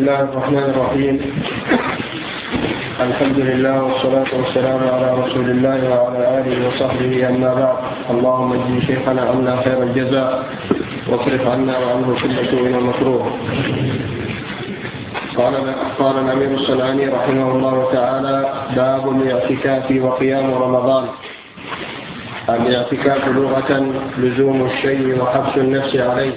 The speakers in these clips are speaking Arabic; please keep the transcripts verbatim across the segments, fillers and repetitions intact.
الله الرحمن الرحيم. الحمد لله والصلاة والسلام على رسول الله وعلى آله وصحبه. أما بعد، اللهم اجزي شيخنا عنا خير الجزاء واصرف عنا وعنه كل سوء ومكروه. قال قال الأمير الصنعاني رحمه الله تعالى: باب الاعتكاف وقيام رمضان. الاعتكاف لغة لزوم الشيء وحبس النفس عليه،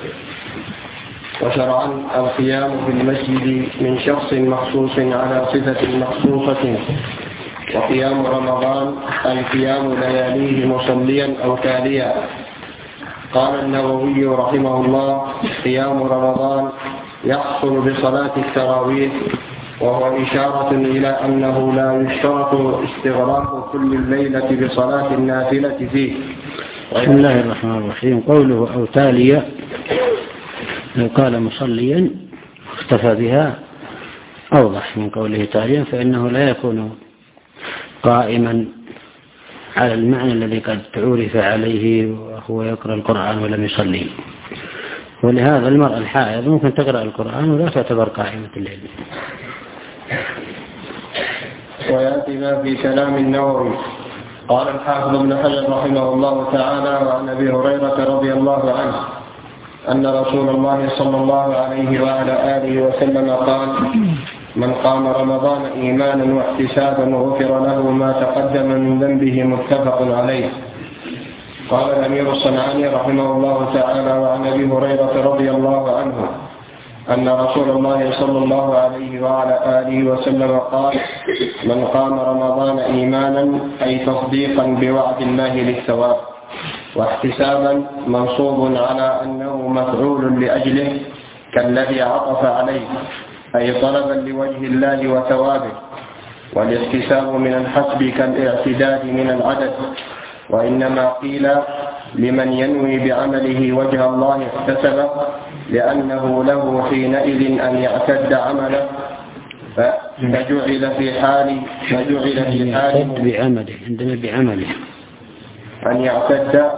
وشرعا القيام في المسجد من شخص مخصوص على صفة مخصوصة. وقيام رمضان القيام لياليه مصليا أو تاليا. قال النووي رحمه الله: قيام رمضان يحصل بصلاة التراويح، وهو إشارة إلى أنه لا يشترط استغراق كل الليلة بصلاة النافلة فيه. بسم الله الرحمن الرحيم. قوله أو تاليا، لو قال مصليا اختفى بها أوضح من قوله تاليا، فإنه لا يكون قائما على المعنى الذي قد عرف عليه وهو يقرأ القرآن ولم يصلي. ولهذا المرأة الحائض ممكن تقرأ القرآن ولا تعتبر قائمة الليل. ويأتي في كلام النووي. قال الحافظ ابن حجر رحمه الله تعالى: وعن أبي هريرة رضي الله عنه أن رسول الله صلى الله عليه وعلى آله وسلم قال: من قام رمضان إيمانا واحتسابا غفر له ما تقدم من ذنبه. متفق عليه. قال الأمير الصنعاني رحمه الله تعالى: وعن أبي هريرة رضي الله عنه أن رسول الله صلى الله عليه وعلى آله وسلم قال: من قام رمضان إيمانا أي تصديقا بوعد الله للثواب، واحتسابا منصوب على أنه مفعول لأجله كالذي عطف عليه، أي طلبا لوجه الله وثوابه. والاحتساب من الحسب كالاعتداد من العدد، وإنما قيل لمن ينوي بعمله وجه الله احتسبه، لأنه له حينئذ أن يعتد عمله، فجعل في حال فجعل في حال بعمله عندنا بعمله أن يعتد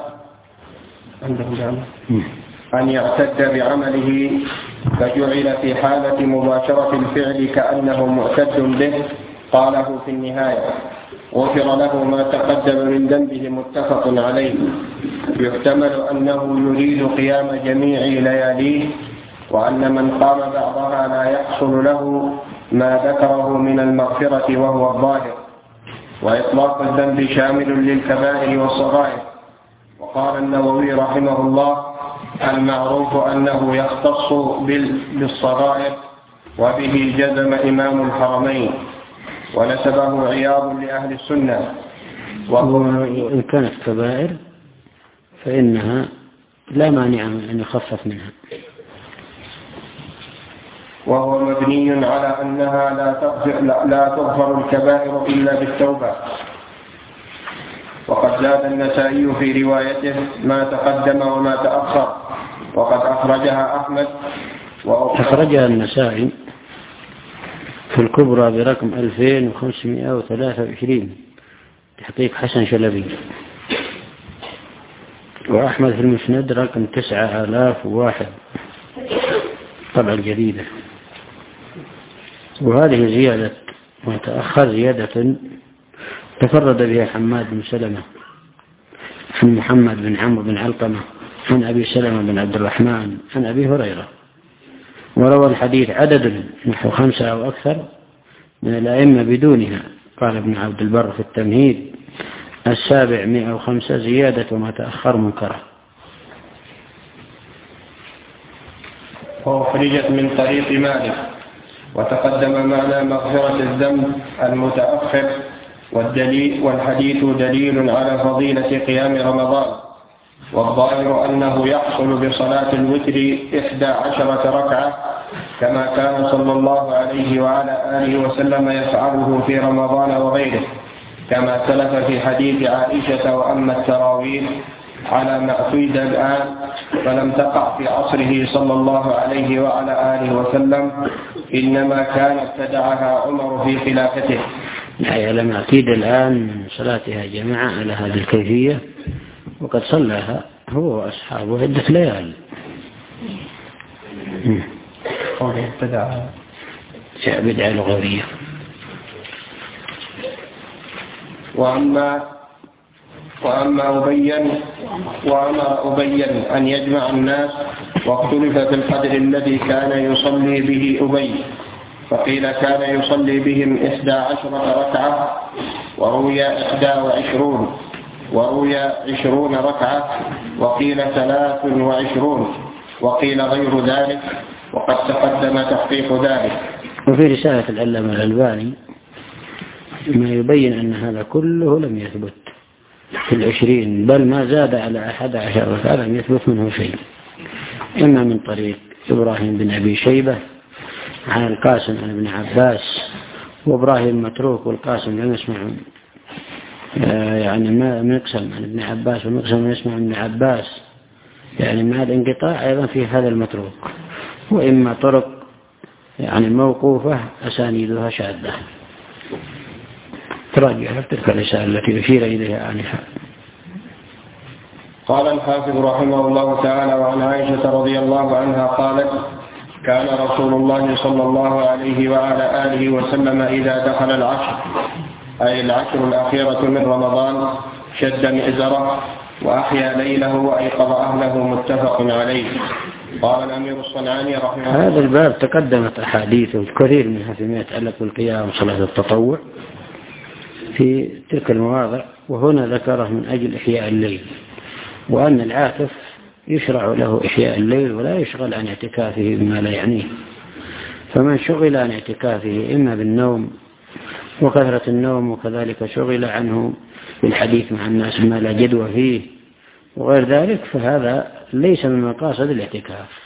أن يعتد بعمله، فجعل في حالة مباشرة الفعل كأنه معتد به. قاله في النهاية: غفر له ما تقدم من ذنبه. متفق عليه. يحتمل أنه يريد قيام جميع لياليه، وأن من قام بعضها لا يحصل له ما ذكره من المغفرة وهو الظاهر. وإطلاق الذنب شامل للكبائر والصغائر. وقال النووي رحمه الله: المعروف أنه يختص بالصغائر، وبه جزم إمام الحرمين، ونسبه عياض لأهل السنة. وإن كانت كبائر فإنها لا مانع من أن يخفف منها، وهو مبني على أنها لا تغفر, لا تغفر الكبائر إلا بالتوبة. وقد زاد النسائي في روايته ما تقدم وما تأخر، وقد أخرجها أحمد أخرجها النسائي في الكبرى برقم ألفين وخمسمائة وثلاثة وعشرين تحقيق حسن شلبي، وأحمد في المسند رقم تسعة آلاف وواحد طبعا جديدة. وهذه زيادة وتأخر زيادة تفرد بها حماد بن سلمة عن محمد بن عمرو بن علقمة عن أبي سلمة بن عبد الرحمن عن أبي هريرة. وروى الحديث عدد نحو خمسة أو أكثر من الأئمة بدونها. قال ابن عبد البر في التمهيد: السابع مئة وخمسة زيادة وما تأخر منكره. وأخرجت من طريق مالك. وتقدم معنى مغفرة الذنب المتأخر. والدليل والحديث دليل على فضيلة قيام رمضان. والظاهر أنه يحصل بصلاة الوتر إحدى عشرة ركعة، كما كان صلى الله عليه وعلى آله وسلم يفعله في رمضان وغيره، كما سلف في حديث عائشة: وأما التراويح على ما اعتيد الآن فلم تقع في عصره صلى الله عليه وعلى آله وسلم، إنما كان ابتدعها عمر في خلافته. على ما اعتيد الآن من صلاتها جماعة على هذه الكيفية، وقد صلىها هو وأصحابه عدة ليال. قوله بدعة بدعة لغوية. وأما وأما أبين وأما أبين أن يجمع الناس، واختلف في القدر الذي كان يصلي به أبي، فقيل كان يصلي بهم إحدى عشرة ركعة، وروي إحدى وعشرون، وروي عشرون ركعة، وقيل ثلاث وعشرون، وقيل غير ذلك، وقد تقدم تحقيق ذلك. وفي رسالة العلامة الألباني ما يبين أن هذا كله لم يثبت في العشرين، بل ما زاد على أحد عشر ركعة لم يثبت منه شيء، إما من طريق إبراهيم بن أبي شيبة عن القاسم عن ابن عباس، وإبراهيم متروك والقاسم لم يسمع يعني ما مقسم عن ابن عباس، ومقسم يسمع عن ابن عباس، يعني مع الانقطاع أيضا في هذا المتروك. وإما طرق يعني موقوفة أسانيدها شاذة. تراجع تلك الرسالة التي أشير إليها آنفا. قال الحافظ رحمه الله تعالى: وعن عائشة رضي الله عنها قالت: كان رسول الله صلى الله عليه وعلى آله وسلم إذا دخل العشر، أي العشر الأخيرة من رمضان، شد مئزره وأحيا ليله وأيقظ أهله، متفق عليه. قال الأمير الصنعاني رحمه الله: هذا الباب تقدمت أحاديث الكثير منها فيما يتعلق بالقيام وصلاة التطوع في تلك المواضع، وهنا ذكره من أجل إحياء الليل، وأن العاكف يشرع له إحياء الليل ولا يشغل عن اعتكافه بما لا يعنيه. فمن شغل عن اعتكافه إما بالنوم وكثرة النوم، وكذلك شغل عنه بالحديث مع الناس بما لا جدوى فيه وغير ذلك، فهذا ليس من مقاصد الاعتكاف.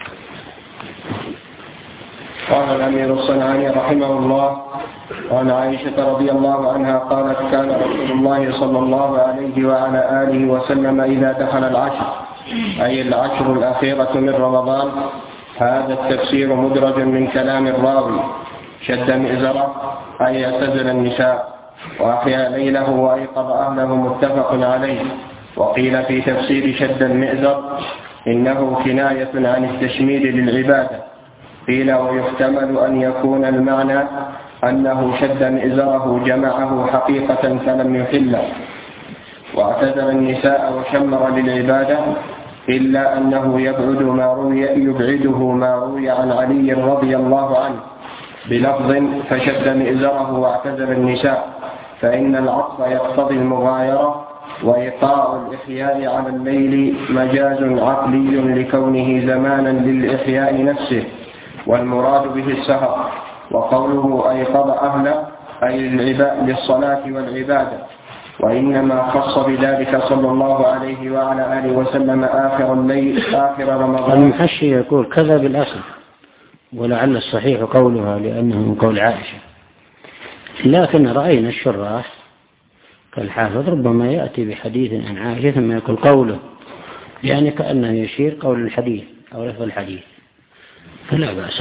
قال الأمير الصنعاني رحمه الله: وعن عائشة رضي الله عنها قالت: كان رسول الله صلى الله عليه وعلى آله وسلم إذا دخل العشر، أي العشر الأخيرة من رمضان، هذا التفسير مدرج من كلام الراوي، شد مئزره أي اعتزل النساء، وأحيا ليله وأيقظ أهله، متفق عليه. وقيل في تفسير شد المئزر إنه كناية عن التشميل للعبادة. قيل ويحتمل أن يكون المعنى أنه شد مئزره جمعه حقيقة فلم يحله، واعتزل النساء وشمر للعبادة، إلا أنه يبعد ما روي يبعده ما روي عن علي رضي الله عنه بلفظ فشد مئزره واعتزل النساء، فإن العطف يقتضي المغايرة، وإيقاع الإحياء على الليل مجاز عقلي لكونه زمانا للإحياء نفسه، والمراد به السهر. وقوله أيقظ أهله أي للصلاة والعبادة، وإنما خص بذلك صلى الله عليه وعلى آله وسلم آخر الليل آخر رمضان. المحشي يقول كذا بالأصل، ولعل الصحيح قولها لأنه من قول عائشة، لكن رأينا الشراح كالحافظ ربما يأتي بحديث عن عائشة ثم يقول قوله، يعني كأنه يشير قول الحديث أو لفظ الحديث، فلا بأس.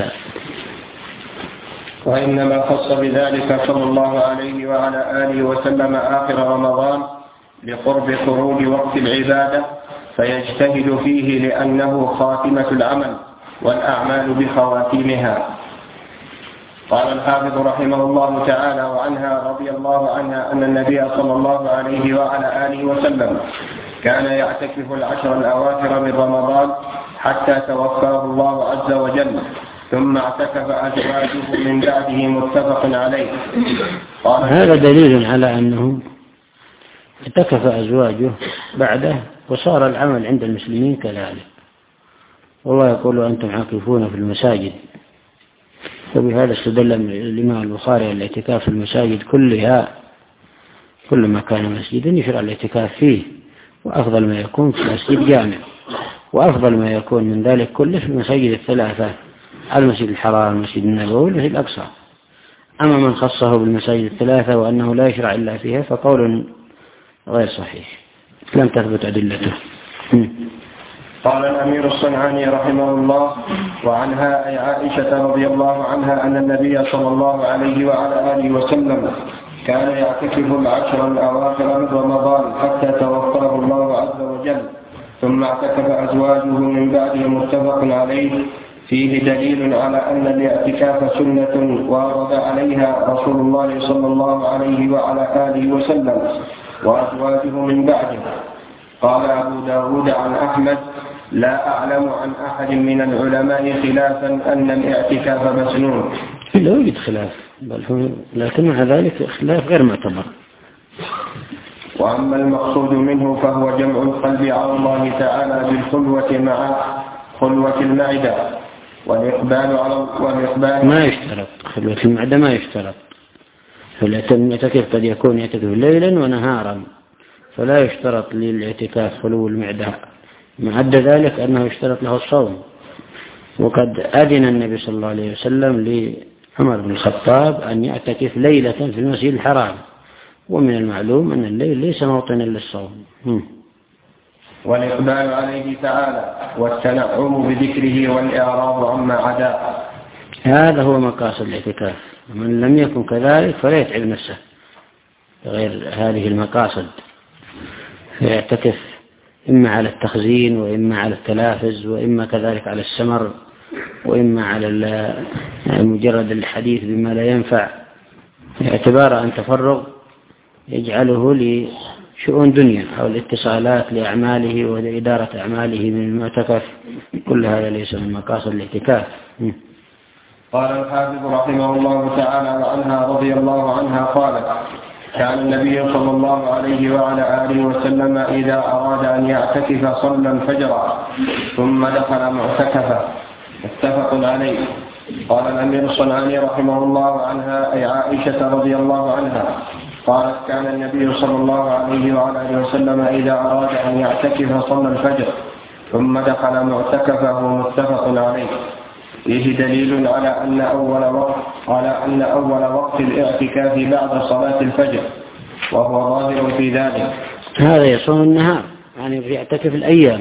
وإنما خص بذلك صلى الله عليه وعلى آله وسلم آخر رمضان لقرب خروج وقت العبادة، فيجتهد فيه لأنه خاتمة العمل والأعمال بخواتيمها. قال الحافظ رحمه الله تعالى: وعنها رضي الله عنها أن النبي صلى الله عليه وعلى آله وسلم كان يعتكف العشر الأواخر من رمضان حتى توفاه الله عز وجل، ثم اعتكف أزواجه من بعده، متفق عليه. هذا دليل على أنه اعتكف أزواجه بعده، وصار العمل عند المسلمين كذلك. والله يقول: أنتم عاكفون في المساجد. وبهذا استدل الإمام البخاري الاعتكاف في المساجد كلها، كل ما كان مسجدا يشرع الاعتكاف فيه، وأفضل ما يكون في مسجد جامع، وأفضل ما يكون من ذلك كله في المساجد الثلاثة: المسجد الحرام، المسجد النبوي، والمسجد الأقصى. أما من خصه بالمساجد الثلاثة وأنه لا يشرع إلا فيها فقول غير صحيح، لم تثبت أدلته. قال الأمير الصنعاني رحمه الله: وعنها أي عائشة رضي الله عنها أن النبي صلى الله عليه وعلى آله وسلم كان يعتكف العشر الأواخر من رمضان حتى توفاه الله عز وجل، ثم اعتكف أزواجه من بعده، متفق عليه. فيه دليل على أن الاعتكاف سنة ورد عليها رسول الله صلى الله عليه وعلى آله وسلم وأزواجه من بعده. قال أبو داود عن أحمد: لا أعلم عن أحد من العلماء خلافا أن الاعتكاف مسنون. لا يوجد خلاف، بل لكن مع ذلك خلاف غير معتبر. وأما المقصود منه فهو جمع القلب على الله تعالى بالخلوة مع خلوة المعدة والإقبال على والإقبال. ما يشترط خلوة المعدة، ما يشترط. فالاعتكاف قد يكون يعتكف ليلا ونهارا، فلا يشترط للاعتكاف خلو المعدة. ما عدا ذلك أنه يشترط له الصوم. وقد أذن النبي صلى الله عليه وسلم لعمر بن الخطاب أن يعتكف ليلة في المسجد الحرام، ومن المعلوم أن الليل ليس موطنا للصوم. والإقبال عليه تعالى والتنعم بذكره والإعراض عما عداه، هذا هو مقاصد الاعتكاف. من لم يكن كذلك فلا يتعب نفسه غير هذه المقاصد، فيعتكف إما على التخزين، وإما على التلافز، وإما كذلك على السمر، وإما على مجرد الحديث بما لا ينفع، اعتبار أن تفرغ يجعله لشؤون دنيا أو الاتصالات لأعماله ولإدارة أعماله من المعتكف. كل هذا ليس من مقاصد الاعتكاف. قال الحافظ رحمه الله تعالى وعنها رضي الله عنها قالت: كان النبي صلى الله عليه وعلى آله وسلم إذا أراد أن يعتكف صلى الفجر ثم دخل معتكفا. متفق عليه. قال الأمير الصنعاني رحمه الله عنها أي عائشة رضي الله عنها قالت: كان النبي صلى الله عليه وعلى آله وسلم إذا أراد أن يعتكف صلى الفجر ثم دخل معتكفه. متفق عليه. فيه دليل على أن أول وقت على أن أول وقت الاعتكاف بعد صلاة الفجر، وهو ظاهر في ذلك. هذا يصوم النهار، يعني يعتكف الأيام،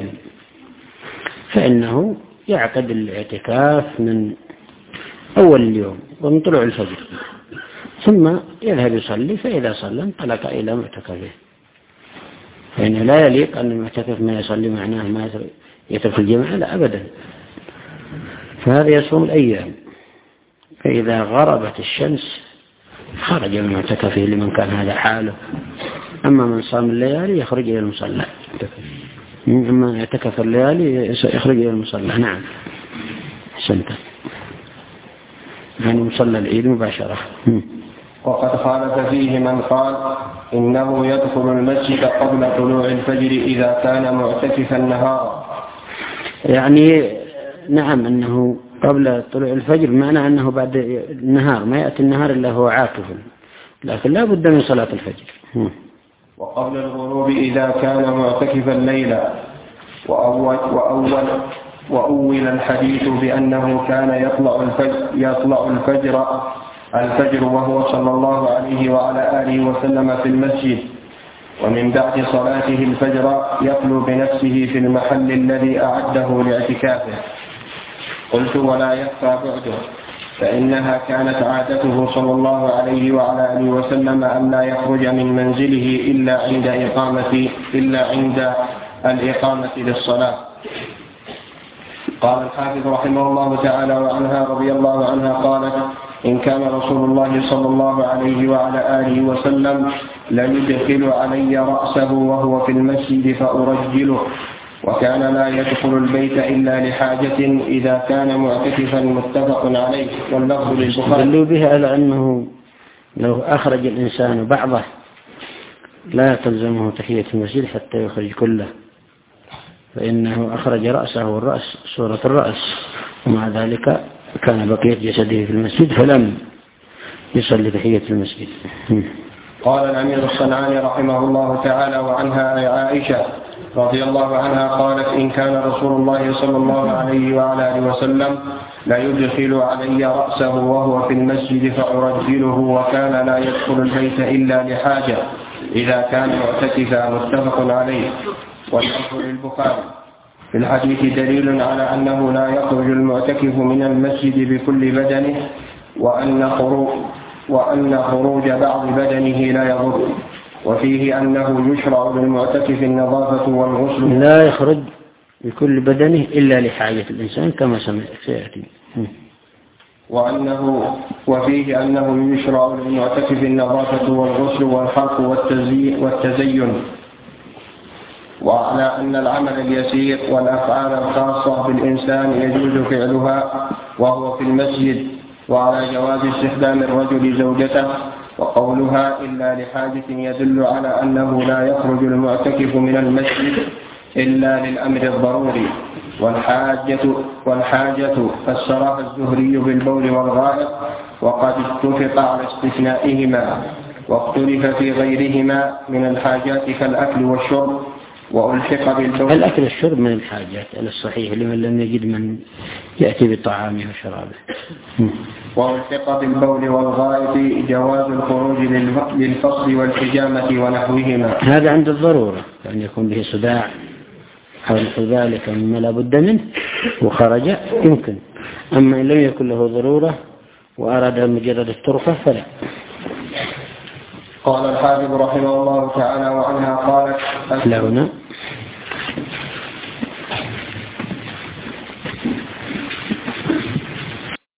فإنه يعقد الاعتكاف من أول اليوم ومن طلوع الفجر، ثم يذهب يصلي، فإذا صلى انطلق إلى معتكفه. فإنه لا يليق أن المعتكف ما يصلي معناه ما يترك الجماعة، لا أبدا. فهذا يصوم الأيام، فإذا غربت الشمس خرج من معتكفه لمن كان هذا حاله. أما من صام الليالي يخرج إلى المصلى، أما اعتكف الليالي يخرج إلى المصلى. نعم، حسنت، يعني مصلى العيد مباشرة. وقد خالف فيه من قال إنه يدخل المسجد قبل طلوع الفجر إذا كان معتكفا نهارا. يعني نعم، أنه قبل طلوع الفجر، معنى أنه بعد النهار، ما يأتي النهار إلا هو عاكف، لكن لا بد من صلاة الفجر. وقبل الغروب إذا كان معتكفا ليلا. وأول, وأول, وأول الحديث بأنه كان يطلع الفجر, يطلع الفجر, الفجر وهو صلى الله عليه وعلى آله وسلم في المسجد، ومن بعد صلاته الفجر يخلو بنفسه في المحل الذي أعده لاعتكافه. قلت: ولا يخفى بعده، فإنها كانت عادته صلى الله عليه وعلى آله وسلم أن لا يخرج من منزله إلا عند إقامة إلا عند الإقامة للصلاة. قال الحافظ رحمه الله تعالى وعنها رضي الله عنها قالت: إن كان رسول الله صلى الله عليه وعلى آله وسلم ليدخل علي رأسه وهو في المسجد فأرجله، وكان لا يدخل البيت إلا لحاجة إذا كان معتكفا. متفق عليه. واللفظ للبخاري. دلوا بها على أنه لو أخرج الإنسان بعضه لا تلزمه تحية المسجد حتى يخرج كله، فإنه أخرج رأسه، والرأس صورة الرأس، ومع ذلك كان بقية جسده في المسجد فلم يصلي تحية المسجد. قال الأمير الصنعاني رحمه الله تعالى وعنها عائشة رضي الله عنها قالت: إن كان رسول الله صلى الله عليه وعلى آله وسلم لا يدخل علي رأسه وهو في المسجد فأرجله، وكان لا يدخل البيت إلا لحاجة إذا كان معتكفا. متفق عليه. واللفظ للبخاري. في الحديث دليل على أنه لا يخرج المعتكف من المسجد بكل بدنه، وأن خروج, وأن خروج بعض بدنه لا يضر. وفيه أنه يشرع للمعتكف النظافة والغسل. لا يخرج لكل بدنه إلا لحاجة الإنسان كما سيأتي. وأنه وفيه أنه يشرع للمعتكف النظافة والغسل والحلق والتزين، وعلى أن العمل اليسير والأفعال الخاصة بالإنسان يجوز فعلها وهو في المسجد، وعلى جواز استخدام الرجل زوجته، وقولها إلا لحاجة يدل على أنه لا يخرج المعتكف من المسجد إلا للأمر الضروري. والحاجة, والحاجة فسرها الزهري بالبول والغائط، وقد اتفق على استثنائهما، واختلف في غيرهما من الحاجات كالأكل والشرب. وألحق بالبول الأكل والشرب من الحاجات على الصحيح لمن لم يجد من يأتي بطعامه وشرابه. وألحق بالبول والغائط جواز الخروج للفصل والحجامة ونحوهما. هذا عند الضرورة، أن يكون به صداع أو ذلك مما لا بد منه وخرج يمكن، أما إن لم يكن له ضرورة وأراد مجرد الطرفة فلا. قال الحافظ رحمه الله تعالى: وعنها قالت لا هنا